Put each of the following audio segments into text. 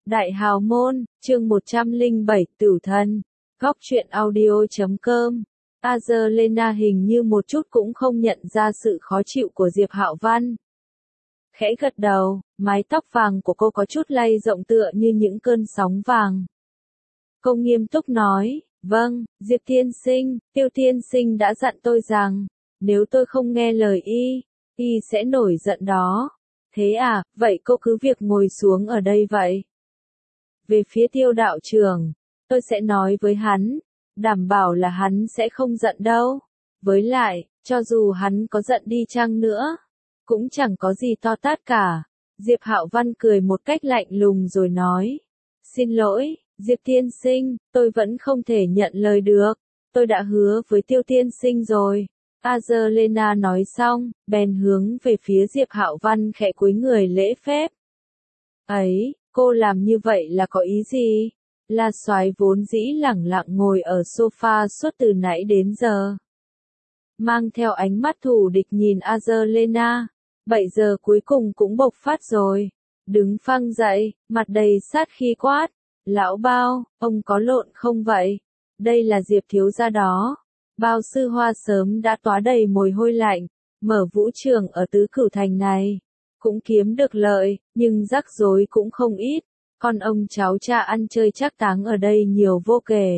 Đại hào môn, chương 107 Tửu thân. Góc truyện audio.com. Azalena hình như một chút cũng không nhận ra sự khó chịu của Diệp Hạo Văn. Khẽ gật đầu, mái tóc vàng của cô có chút lay rộng tựa như những cơn sóng vàng. Cô nghiêm túc nói, vâng, Diệp tiên sinh, Tiêu tiên sinh đã dặn tôi rằng, nếu tôi không nghe lời y sẽ nổi giận đó. Thế à, vậy cô cứ việc ngồi xuống ở đây vậy. Về phía Tiêu đạo trưởng, tôi sẽ nói với hắn, đảm bảo là hắn sẽ không giận đâu. Với lại, cho dù hắn có giận đi chăng nữa, cũng chẳng có gì to tát cả. Diệp Hạo Văn cười một cách lạnh lùng rồi nói, xin lỗi, Diệp tiên sinh, tôi vẫn không thể nhận lời được. Tôi đã hứa với Tiêu tiên sinh rồi. Azalena nói xong, bèn hướng về phía Diệp Hạo Văn khẽ cúi người lễ phép. Ấy, cô làm như vậy là có ý gì? La Soái vốn dĩ lẳng lặng ngồi ở sofa suốt từ nãy đến giờ, mang theo ánh mắt thù địch nhìn Azalena, bây giờ cuối cùng cũng bộc phát rồi. Đứng phăng dậy, mặt đầy sát khí quát, lão Bao, ông có lộn không vậy? Đây là Diệp thiếu gia đó. Bao Sư Hoa sớm đã tóa đầy mồ hôi lạnh, mở vũ trường ở Tứ Cửu Thành này, cũng kiếm được lợi, nhưng rắc rối cũng không ít. Con ông cháu cha ăn chơi trác táng ở đây nhiều vô kể.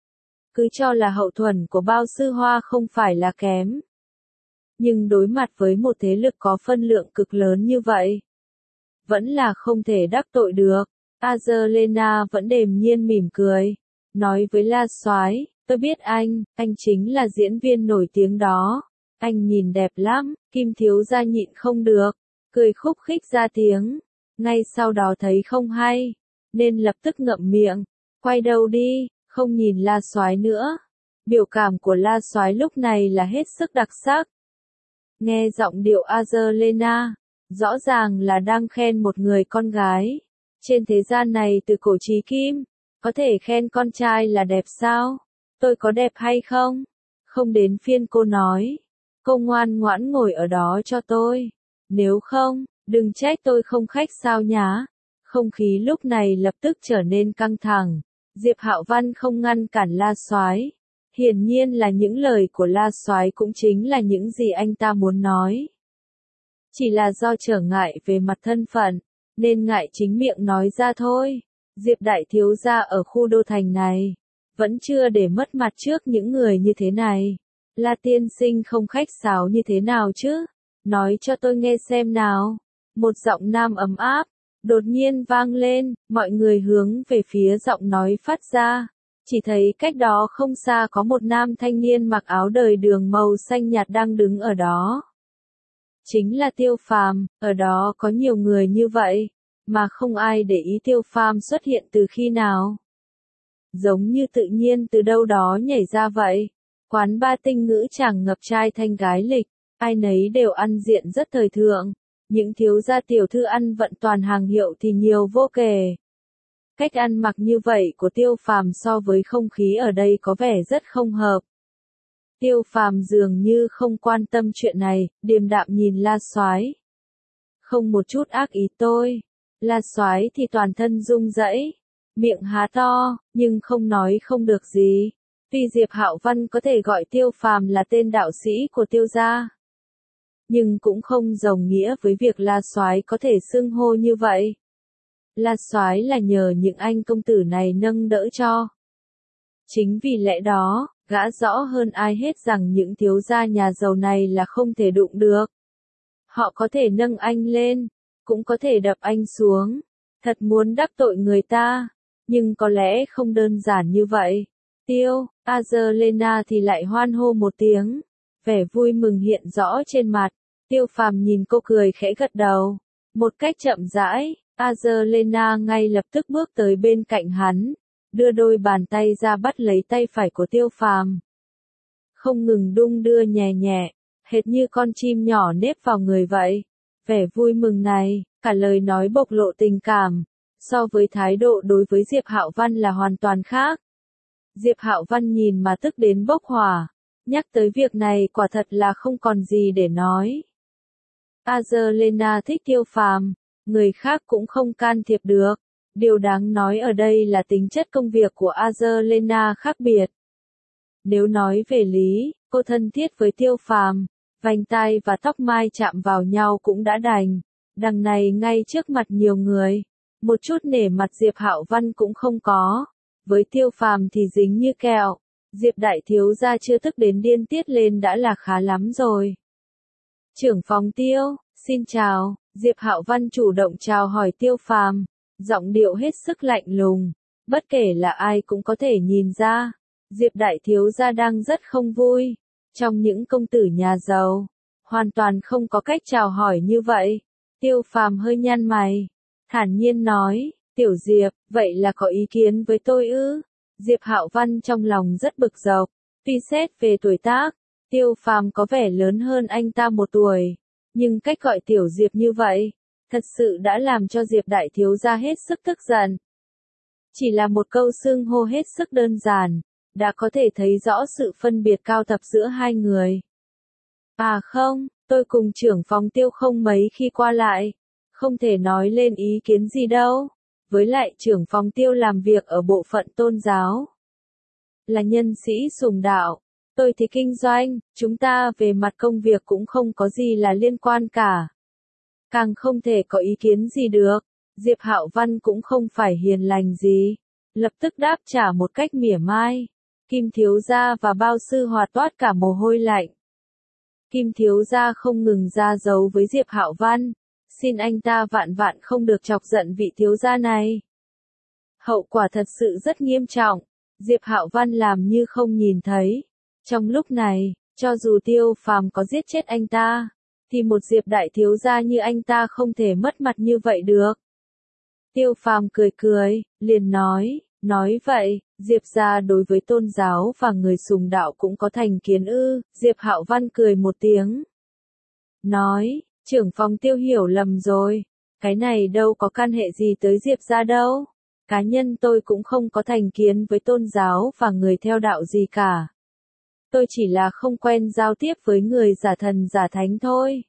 Cứ cho là hậu thuẫn của Bao Sư Hoa không phải là kém, nhưng đối mặt với một thế lực có phân lượng cực lớn như vậy, vẫn là không thể đắc tội được. Azalena vẫn điềm nhiên mỉm cười, nói với La Soái, tôi biết anh chính là diễn viên nổi tiếng đó. Anh nhìn đẹp lắm. Kim thiếu gia nhịn không được, cười khúc khích ra tiếng. Ngay sau đó thấy không hay, nên lập tức ngậm miệng, quay đầu đi, không nhìn La Soái nữa. Biểu cảm của La Soái lúc này là hết sức đặc sắc. Nghe giọng điệu Azalena, rõ ràng là đang khen một người con gái. Trên thế gian này từ cổ chí kim, có thể khen con trai là đẹp sao? Tôi có đẹp hay không? Không đến phiên cô nói. Cô ngoan ngoãn ngồi ở đó cho tôi. Nếu không, đừng trách tôi không khách sao nhá. Không khí lúc này lập tức trở nên căng thẳng. Diệp Hạo Văn không ngăn cản La Soái. Hiển nhiên là những lời của La Soái cũng chính là những gì anh ta muốn nói. Chỉ là do trở ngại về mặt thân phận, nên ngại chính miệng nói ra thôi. Diệp đại thiếu gia ở khu đô thành này, vẫn chưa để mất mặt trước những người như thế này. La tiên sinh không khách sáo như thế nào chứ? Nói cho tôi nghe xem nào. Một giọng nam ấm áp đột nhiên vang lên, mọi người hướng về phía giọng nói phát ra. Chỉ thấy cách đó không xa có một nam thanh niên mặc áo đời đường màu xanh nhạt đang đứng ở đó. Chính là Tiêu Phàm. Ở đó có nhiều người như vậy, mà không ai để ý Tiêu Phàm xuất hiện từ khi nào. Giống như tự nhiên từ đâu đó nhảy ra vậy. Quán ba tinh ngữ chàng ngập trai thanh gái lịch, ai nấy đều ăn diện rất thời thượng. Những thiếu gia tiểu thư ăn vận toàn hàng hiệu thì nhiều vô kể. Cách ăn mặc như vậy của Tiêu Phàm so với không khí ở đây có vẻ rất không hợp. Tiêu Phàm dường như không quan tâm chuyện này, điềm đạm nhìn La Soái. Không một chút ác ý tôi. La Soái thì toàn thân rung rẩy, miệng há to, nhưng không nói không được gì. Tuy Diệp Hạo Văn có thể gọi Tiêu Phàm là tên đạo sĩ của Tiêu gia, nhưng cũng không đồng nghĩa với việc La Soái có thể xưng hô như vậy. La Soái là nhờ những anh công tử này nâng đỡ cho. Chính vì lẽ đó, gã rõ hơn ai hết rằng những thiếu gia nhà giàu này là không thể đụng được. Họ có thể nâng anh lên, cũng có thể đập anh xuống. Thật muốn đắc tội người ta, nhưng có lẽ không đơn giản như vậy. Tiêu, Azalena thì lại hoan hô một tiếng. Vẻ vui mừng hiện rõ trên mặt. Tiêu Phàm nhìn cô cười khẽ gật đầu. Một cách chậm rãi, Azalena ngay lập tức bước tới bên cạnh hắn, đưa đôi bàn tay ra bắt lấy tay phải của Tiêu Phàm. Không ngừng đung đưa nhẹ nhẹ, hệt như con chim nhỏ nép vào người vậy. Vẻ vui mừng này, cả lời nói bộc lộ tình cảm, so với thái độ đối với Diệp Hạo Văn là hoàn toàn khác. Diệp Hạo Văn nhìn mà tức đến bốc hỏa, nhắc tới việc này quả thật là không còn gì để nói. Azalena thích Tiêu Phàm, người khác cũng không can thiệp được. Điều đáng nói ở đây là tính chất công việc của Azalena khác biệt. Nếu nói về lý, cô thân thiết với Tiêu Phàm, vành tai và tóc mai chạm vào nhau cũng đã đành, đằng này ngay trước mặt nhiều người, một chút nể mặt Diệp Hạo Văn cũng không có, với Tiêu Phàm thì dính như kẹo, Diệp đại thiếu gia chưa tức đến điên tiết lên đã là khá lắm rồi. Trưởng phòng Tiêu, xin chào, Diệp Hạo Văn chủ động chào hỏi Tiêu Phàm, giọng điệu hết sức lạnh lùng, bất kể là ai cũng có thể nhìn ra, Diệp đại thiếu gia đang rất không vui. Trong những công tử nhà giàu, hoàn toàn không có cách chào hỏi như vậy. Tiêu Phàm hơi nhăn mày, thản nhiên nói, Tiểu Diệp, vậy là có ý kiến với tôi ư? Diệp Hạo Văn trong lòng rất bực dọc, tuy xét về tuổi tác, Tiêu Phàm có vẻ lớn hơn anh ta một tuổi, nhưng cách gọi Tiểu Diệp như vậy, thật sự đã làm cho Diệp đại thiếu gia hết sức tức giận. Chỉ là một câu xưng hô hết sức đơn giản, đã có thể thấy rõ sự phân biệt cao thấp giữa hai người. À không, tôi cùng trưởng phòng Tiêu không mấy khi qua lại, không thể nói lên ý kiến gì đâu. Với lại trưởng phòng Tiêu làm việc ở bộ phận tôn giáo, là nhân sĩ sùng đạo, tôi thì kinh doanh, chúng ta về mặt công việc cũng không có gì là liên quan cả. Càng không thể có ý kiến gì được. Diệp Hạo Văn cũng không phải hiền lành gì, lập tức đáp trả một cách mỉa mai. Kim thiếu gia và bao sư hòa toát cả mồ hôi lạnh. Kim thiếu gia không ngừng ra dấu với Diệp Hạo Văn, xin anh ta vạn vạn không được chọc giận vị thiếu gia này. Hậu quả thật sự rất nghiêm trọng, Diệp Hạo Văn làm như không nhìn thấy. Trong lúc này, cho dù Tiêu Phàm có giết chết anh ta, thì một Diệp đại thiếu gia như anh ta không thể mất mặt như vậy được. Tiêu Phàm cười cười, liền nói vậy, Diệp gia đối với tôn giáo và người sùng đạo cũng có thành kiến ư? Diệp Hạo Văn cười một tiếng, nói, trưởng phòng Tiêu hiểu lầm rồi, cái này đâu có can hệ gì tới Diệp gia đâu. Cá nhân tôi cũng không có thành kiến với tôn giáo và người theo đạo gì cả. Tôi chỉ là không quen giao tiếp với người giả thần giả thánh thôi.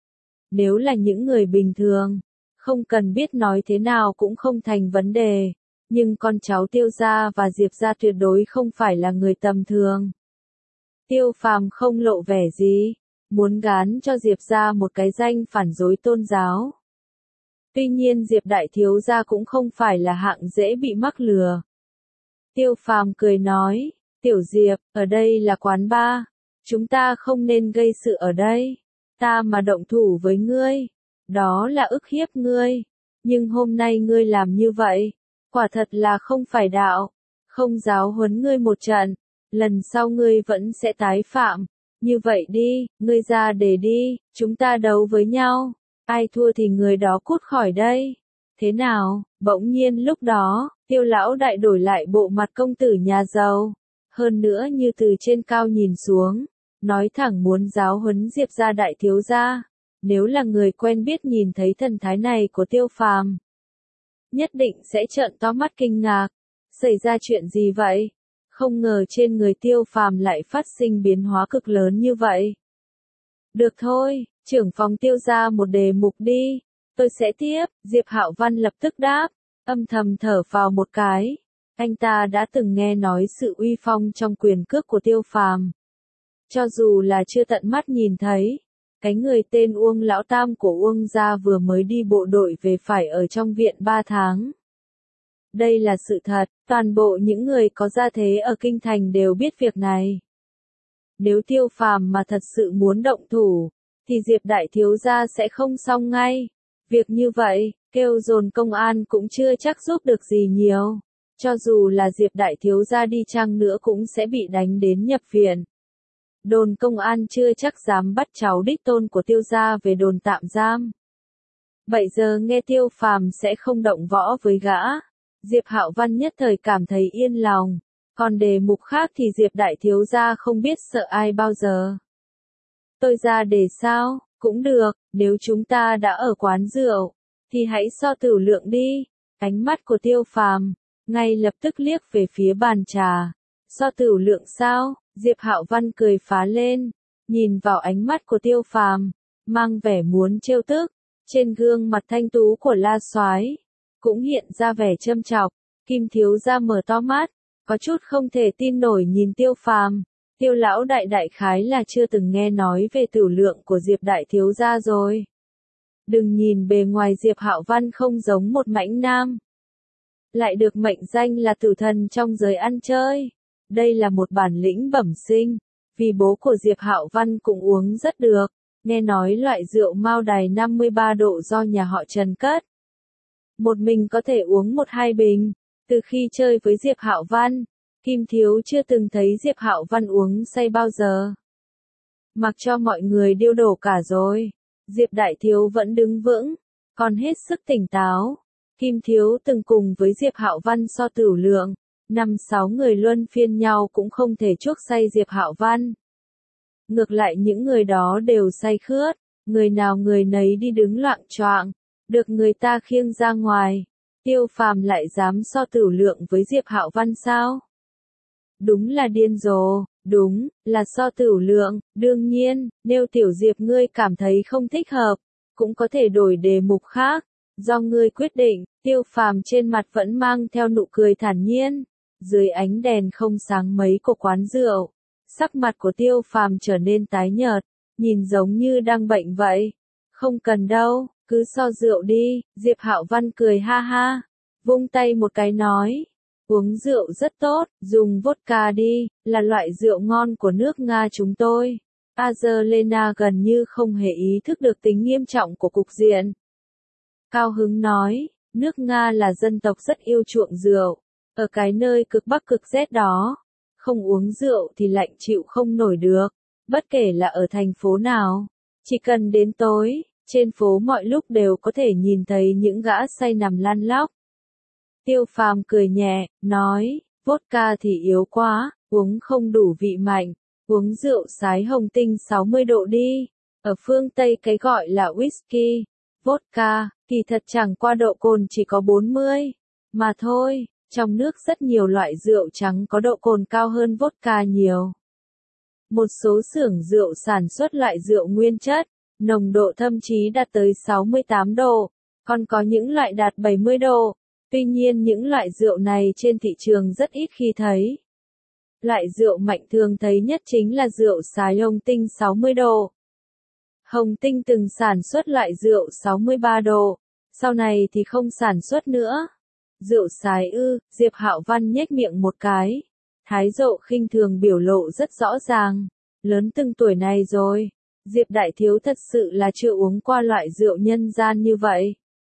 Nếu là những người bình thường, không cần biết nói thế nào cũng không thành vấn đề. Nhưng con cháu Tiêu gia và Diệp gia tuyệt đối không phải là người tầm thường. Tiêu Phàm không lộ vẻ gì, muốn gán cho Diệp gia một cái danh phản dối tôn giáo. Tuy nhiên Diệp đại thiếu gia cũng không phải là hạng dễ bị mắc lừa. Tiêu Phàm cười nói, Tiểu Diệp, ở đây là quán bar, chúng ta không nên gây sự ở đây. Ta mà động thủ với ngươi, đó là ức hiếp ngươi. Nhưng hôm nay ngươi làm như vậy, quả thật là không phải đạo, không giáo huấn ngươi một trận, lần sau ngươi vẫn sẽ tái phạm. Như vậy đi, ngươi ra để đi, chúng ta đấu với nhau, ai thua thì người đó cút khỏi đây. Thế nào? Bỗng nhiên lúc đó, Tiêu lão đại đổi lại bộ mặt công tử nhà giàu, hơn nữa như từ trên cao nhìn xuống, nói thẳng muốn giáo huấn Diệp gia đại thiếu gia. Nếu là người quen biết nhìn thấy thần thái này của Tiêu Phàm, nhất định sẽ trợn to mắt kinh ngạc. Xảy ra chuyện gì vậy? Không ngờ trên người Tiêu Phàm lại phát sinh biến hóa cực lớn như vậy. Được thôi, trưởng phòng Tiêu ra một đề mục đi, tôi sẽ tiếp. Diệp Hạo Văn lập tức đáp, âm thầm thở phào một cái. Anh ta đã từng nghe nói sự uy phong trong quyền cước của Tiêu Phàm. Cho dù là chưa tận mắt nhìn thấy, cái người tên Uông Lão Tam của Uông gia vừa mới đi bộ đội về phải ở trong viện 3 tháng. Đây là sự thật, toàn bộ những người có gia thế ở Kinh Thành đều biết việc này. Nếu Tiêu Phàm mà thật sự muốn động thủ, thì Diệp đại thiếu gia sẽ không xong ngay. Việc như vậy, kêu dồn công an cũng chưa chắc giúp được gì nhiều. Cho dù là Diệp đại thiếu gia đi chăng nữa cũng sẽ bị đánh đến nhập viện. Đồn công an chưa chắc dám bắt cháu đích tôn của Tiêu gia về đồn tạm giam. Bây giờ nghe Tiêu Phàm sẽ không động võ với gã, Diệp Hạo Văn nhất thời cảm thấy yên lòng. Còn đề mục khác thì Diệp đại thiếu gia không biết sợ ai bao giờ. Tôi ra để sao? Cũng được, nếu chúng ta đã ở quán rượu, thì hãy so tửu lượng đi. Ánh mắt của Tiêu Phàm ngay lập tức liếc về phía bàn trà. So tửu lượng sao? Diệp Hạo Văn cười phá lên, nhìn vào ánh mắt của Tiêu Phàm, mang vẻ muốn trêu tức. Trên gương mặt thanh tú của La Soái cũng hiện ra vẻ châm chọc. Kim thiếu gia mở to mắt, có chút không thể tin nổi nhìn Tiêu Phàm. Tiêu lão đại đại khái là chưa từng nghe nói về tửu lượng của Diệp đại thiếu gia rồi. Đừng nhìn bề ngoài Diệp Hạo Văn không giống một mãnh nam, lại được mệnh danh là tử thần trong giới ăn chơi. Đây là một bản lĩnh bẩm sinh, vì bố của Diệp Hạo Văn cũng uống rất được, nghe nói loại rượu Mao Đài 53 độ do nhà họ Trần cất. Một mình có thể uống 1-2 bình, từ khi chơi với Diệp Hạo Văn, Kim Thiếu chưa từng thấy Diệp Hạo Văn uống say bao giờ. Mặc cho mọi người điêu đổ cả rồi, Diệp Đại Thiếu vẫn đứng vững, còn hết sức tỉnh táo. Kim Thiếu từng cùng với Diệp Hạo Văn so tửu lượng, 5-6 người luân phiên nhau cũng không thể chuốc say Diệp Hạo Văn. Ngược lại những người đó đều say khướt, người nào người nấy đi đứng loạng choạng, được người ta khiêng ra ngoài. Tiêu Phàm lại dám so tửu lượng với Diệp Hạo Văn sao? Đúng là điên rồ, đúng, là so tửu lượng, đương nhiên, nếu tiểu Diệp ngươi cảm thấy không thích hợp, cũng có thể đổi đề mục khác, do ngươi quyết định. Tiêu Phàm trên mặt vẫn mang theo nụ cười thản nhiên, dưới ánh đèn không sáng mấy của quán rượu, sắc mặt của Tiêu Phàm trở nên tái nhợt, nhìn giống như đang bệnh vậy. Không cần đâu, cứ so rượu đi. Diệp Hạo Văn cười ha ha, vung tay một cái nói, uống rượu rất tốt, dùng vodka đi, là loại rượu ngon của nước Nga chúng tôi. Azerlena gần như không hề ý thức được tính nghiêm trọng của cục diện. Cao hứng nói, nước Nga là dân tộc rất yêu chuộng rượu, ở cái nơi cực bắc cực rét đó, không uống rượu thì lạnh chịu không nổi được, bất kể là ở thành phố nào, chỉ cần đến tối, trên phố mọi lúc đều có thể nhìn thấy những gã say nằm lăn lóc. Tiêu Phàm cười nhẹ, nói, vodka thì yếu quá, uống không đủ vị mạnh, uống rượu sái hồng tinh 60 độ đi, ở phương Tây cái gọi là whisky, vodka, kỳ thật chẳng qua độ cồn chỉ có 40, mà thôi, trong nước rất nhiều loại rượu trắng có độ cồn cao hơn vodka nhiều. Một số xưởng rượu sản xuất loại rượu nguyên chất, nồng độ thậm chí đạt tới 68 độ, còn có những loại đạt 70 độ. Tuy nhiên những loại rượu này trên thị trường rất ít khi thấy. Loại rượu mạnh thường thấy nhất chính là rượu sái hồng tinh 60 độ. Hồng Tinh từng sản xuất loại rượu 63 độ, sau này thì không sản xuất nữa. Rượu sái ư? Diệp Hạo Văn nhếch miệng một cái. Thái độ khinh thường biểu lộ rất rõ ràng. Lớn từng tuổi này rồi, Diệp Đại Thiếu thật sự là chưa uống qua loại rượu nhân gian như vậy.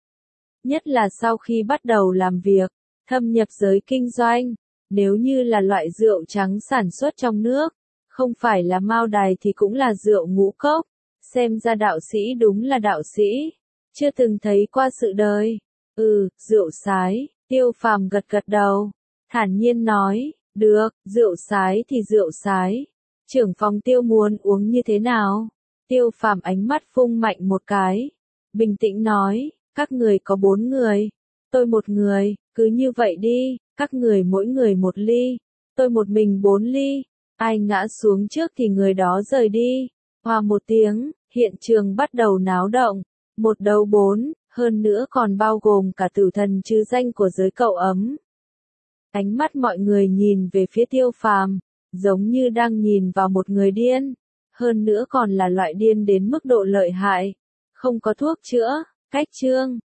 Nhất là sau khi bắt đầu làm việc, thâm nhập giới kinh doanh, nếu như là loại rượu trắng sản xuất trong nước, không phải là Mao Đài thì cũng là rượu ngũ cốc. Xem ra đạo sĩ đúng là đạo sĩ, chưa từng thấy qua sự đời. Rượu sái. Tiêu Phàm gật gật đầu, thản nhiên nói, được, rượu sái thì rượu sái. Trưởng phòng Tiêu muốn uống như thế nào? Tiêu Phàm ánh mắt phung mạnh một cái, bình tĩnh nói, các người có 4 người, tôi 1 người, cứ như vậy đi, các người mỗi người 1 ly, tôi một mình 4 ly, ai ngã xuống trước thì người đó rời đi. Hòa một tiếng, hiện trường bắt đầu náo động, 1 đấu 4, hơn nữa còn bao gồm cả tử thần chứ danh của giới cậu ấm. Ánh mắt mọi người nhìn về phía Tiêu Phàm, giống như đang nhìn vào một người điên, hơn nữa còn là loại điên đến mức độ lợi hại, không có thuốc chữa. Cách chương